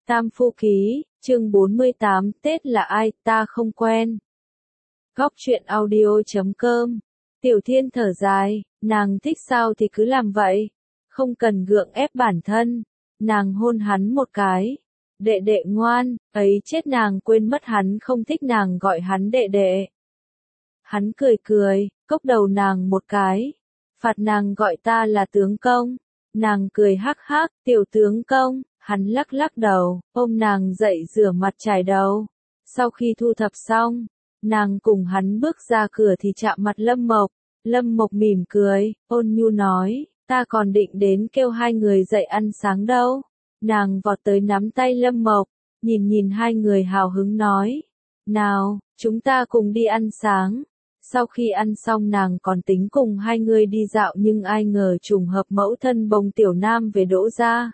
Tam Phu Ký, chương 48, Tết là ai, ta không quen. Góc truyện audio.com. Tiểu Thiên thở dài, nàng thích sao thì cứ làm vậy, không cần gượng ép bản thân. Nàng hôn hắn một cái. Đệ đệ ngoan, ấy chết, nàng quên mất hắn không thích nàng gọi hắn đệ đệ. Hắn cười cười, cốc đầu nàng một cái. Phạt nàng gọi ta là tướng công. Nàng cười hắc hắc, tiểu tướng công. Hắn lắc lắc đầu, ôm nàng dậy rửa mặt chải đầu. Sau khi thu thập xong, nàng cùng hắn bước ra cửa thì chạm mặt Lâm Mộc. Lâm Mộc mỉm cười, ôn nhu nói, ta còn định đến kêu hai người dậy ăn sáng đâu. Nàng vọt tới nắm tay Lâm Mộc, nhìn hai người hào hứng nói, nào, chúng ta cùng đi ăn sáng. Sau khi ăn xong nàng còn tính cùng hai người đi dạo, nhưng ai ngờ trùng hợp mẫu thân bồng Tiểu Nam về Đỗ gia.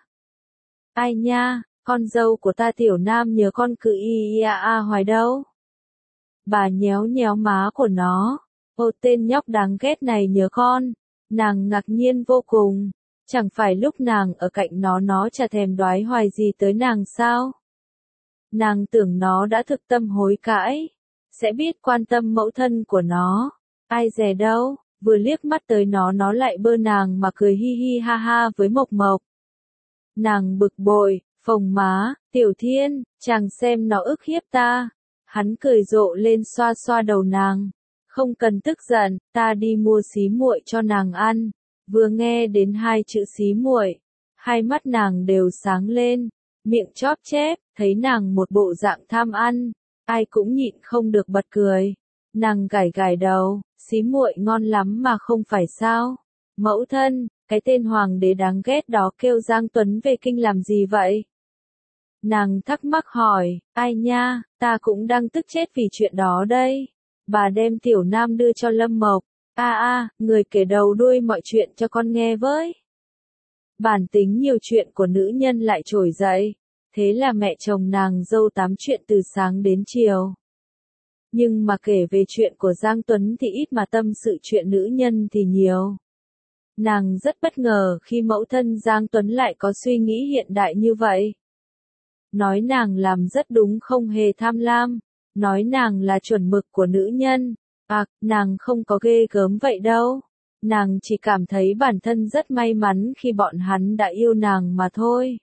Ai nha, con dâu của ta Tiểu Nam nhớ con cứ y a hoài đâu. Bà nhéo nhéo má của nó, ô tên nhóc đáng ghét này nhớ con. Nàng ngạc nhiên vô cùng, chẳng phải lúc nàng ở cạnh nó chả thèm đoái hoài gì tới nàng sao? Nàng tưởng nó đã thực tâm hối cãi, sẽ biết quan tâm mẫu thân của nó. Ai dè đâu, vừa liếc mắt tới nó lại bơ nàng mà cười hi hi ha ha với Mộc Mộc. Nàng bực bội, phồng má, Tiểu Thiên, chàng xem nó ức hiếp ta. Hắn cười rộ lên xoa xoa đầu nàng. Không cần tức giận, ta đi mua xí muội cho nàng ăn. Vừa nghe đến hai chữ xí muội, hai mắt nàng đều sáng lên, miệng chóp chép, thấy nàng một bộ dạng tham ăn, ai cũng nhịn không được bật cười. Nàng gảy gảy đầu, xí muội ngon lắm mà không phải sao? Mẫu thân, cái tên hoàng đế đáng ghét đó kêu Giang Tuấn về kinh làm gì vậy? Nàng thắc mắc hỏi, ai nha, ta cũng đang tức chết vì chuyện đó đây. Bà đem Tiểu Nam đưa cho Lâm Mộc. Người kể đầu đuôi mọi chuyện cho con nghe với. Bản tính nhiều chuyện của nữ nhân lại trỗi dậy. Thế là mẹ chồng nàng dâu tám chuyện từ sáng đến chiều. Nhưng mà kể về chuyện của Giang Tuấn thì ít mà tâm sự chuyện nữ nhân thì nhiều. Nàng rất bất ngờ khi mẫu thân Giang Tuấn lại có suy nghĩ hiện đại như vậy. Nói nàng làm rất đúng, không hề tham lam. Nói nàng là chuẩn mực của nữ nhân. Nàng không có ghê gớm vậy đâu. Nàng chỉ cảm thấy bản thân rất may mắn khi bọn hắn đã yêu nàng mà thôi.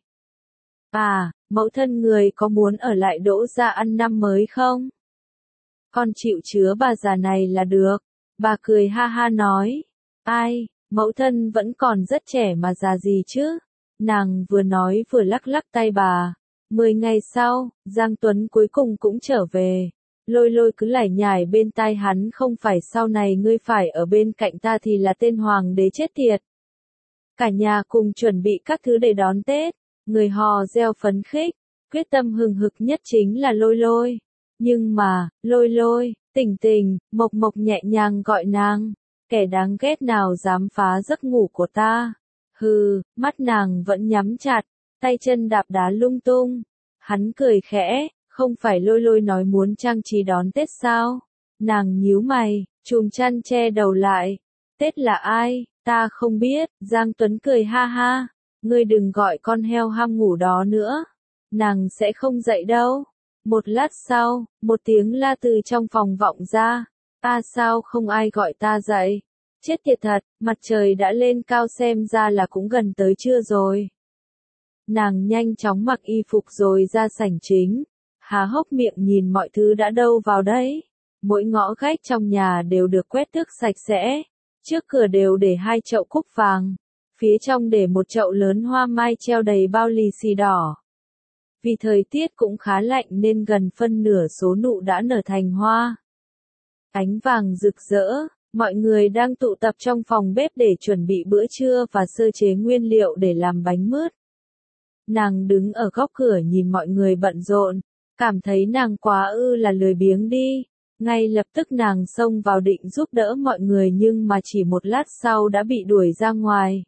Mẫu thân người có muốn ở lại Đỗ gia ăn năm mới không? Con chịu chứa bà già này là được. Bà cười ha ha nói. Ai, mẫu thân vẫn còn rất trẻ mà già gì chứ? Nàng vừa nói vừa lắc lắc tay bà. 10 ngày sau, Giang Tuấn cuối cùng cũng trở về. Lôi lôi cứ lải nhải bên tai hắn, không phải sau này ngươi phải ở bên cạnh ta thì là tên hoàng đế chết tiệt. Cả nhà cùng chuẩn bị các thứ để đón Tết, người hò reo phấn khích, quyết tâm hừng hực nhất chính là lôi lôi. Nhưng mà, lôi lôi, tỉnh tỉnh, Mộc Mộc nhẹ nhàng gọi nàng, kẻ đáng ghét nào dám phá giấc ngủ của ta. Hừ, mắt nàng vẫn nhắm chặt, tay chân đạp đá lung tung. Hắn cười khẽ, không phải lôi lôi nói muốn trang trí đón Tết sao? Nàng nhíu mày, chùm chăn che đầu lại. Tết là ai? Ta không biết. Giang Tuấn cười ha ha. Ngươi đừng gọi con heo ham ngủ đó nữa. Nàng sẽ không dậy đâu. Một lát sau, một tiếng la từ trong phòng vọng ra. Sao không ai gọi ta dậy? Chết tiệt thật, mặt trời đã lên cao, xem ra là cũng gần tới trưa rồi. Nàng nhanh chóng mặc y phục rồi ra sảnh chính. Há hốc miệng nhìn mọi thứ đã đâu vào đấy. Mỗi ngõ gách trong nhà đều được quét tước sạch sẽ. Trước cửa đều để 2 chậu cúc vàng. Phía trong để một chậu lớn hoa mai treo đầy bao lì xì đỏ. Vì thời tiết cũng khá lạnh nên gần phân nửa số nụ đã nở thành hoa. Ánh vàng rực rỡ, mọi người đang tụ tập trong phòng bếp để chuẩn bị bữa trưa và sơ chế nguyên liệu để làm bánh mứt. Nàng đứng ở góc cửa nhìn mọi người bận rộn. Cảm thấy nàng quá là lười biếng đi. Ngay lập tức nàng xông vào định giúp đỡ mọi người, nhưng mà chỉ một lát sau đã bị đuổi ra ngoài.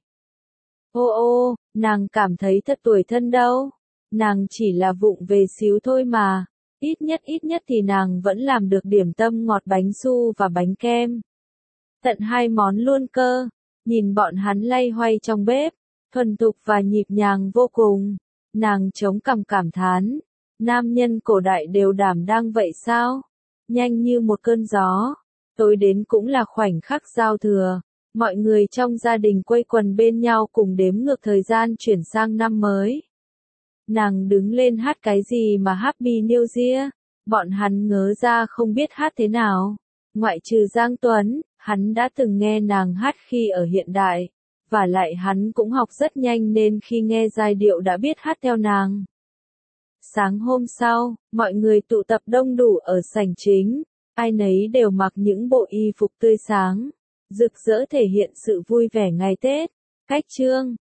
Nàng cảm thấy thật tủi thân đâu. Nàng chỉ là vụng về xíu thôi mà. Ít nhất thì nàng vẫn làm được điểm tâm ngọt, bánh su và bánh kem. Tận 2 món luôn cơ. Nhìn bọn hắn lay hoay trong bếp, thuần thục và nhịp nhàng vô cùng. Nàng chống cằm cảm thán, nam nhân cổ đại đều đảm đang vậy sao? Nhanh như một cơn gió. Tối đến cũng là khoảnh khắc giao thừa. Mọi người trong gia đình quây quần bên nhau cùng đếm ngược thời gian chuyển sang năm mới. Nàng đứng lên hát cái gì mà Happy New Year, bọn hắn ngớ ra không biết hát thế nào. Ngoại trừ Giang Tuấn, hắn đã từng nghe nàng hát khi ở hiện đại, và lại hắn cũng học rất nhanh nên khi nghe giai điệu đã biết hát theo nàng. Sáng hôm sau, mọi người tụ tập đông đủ ở sảnh chính, ai nấy đều mặc những bộ y phục tươi sáng, rực rỡ thể hiện sự vui vẻ ngày Tết. Cách chương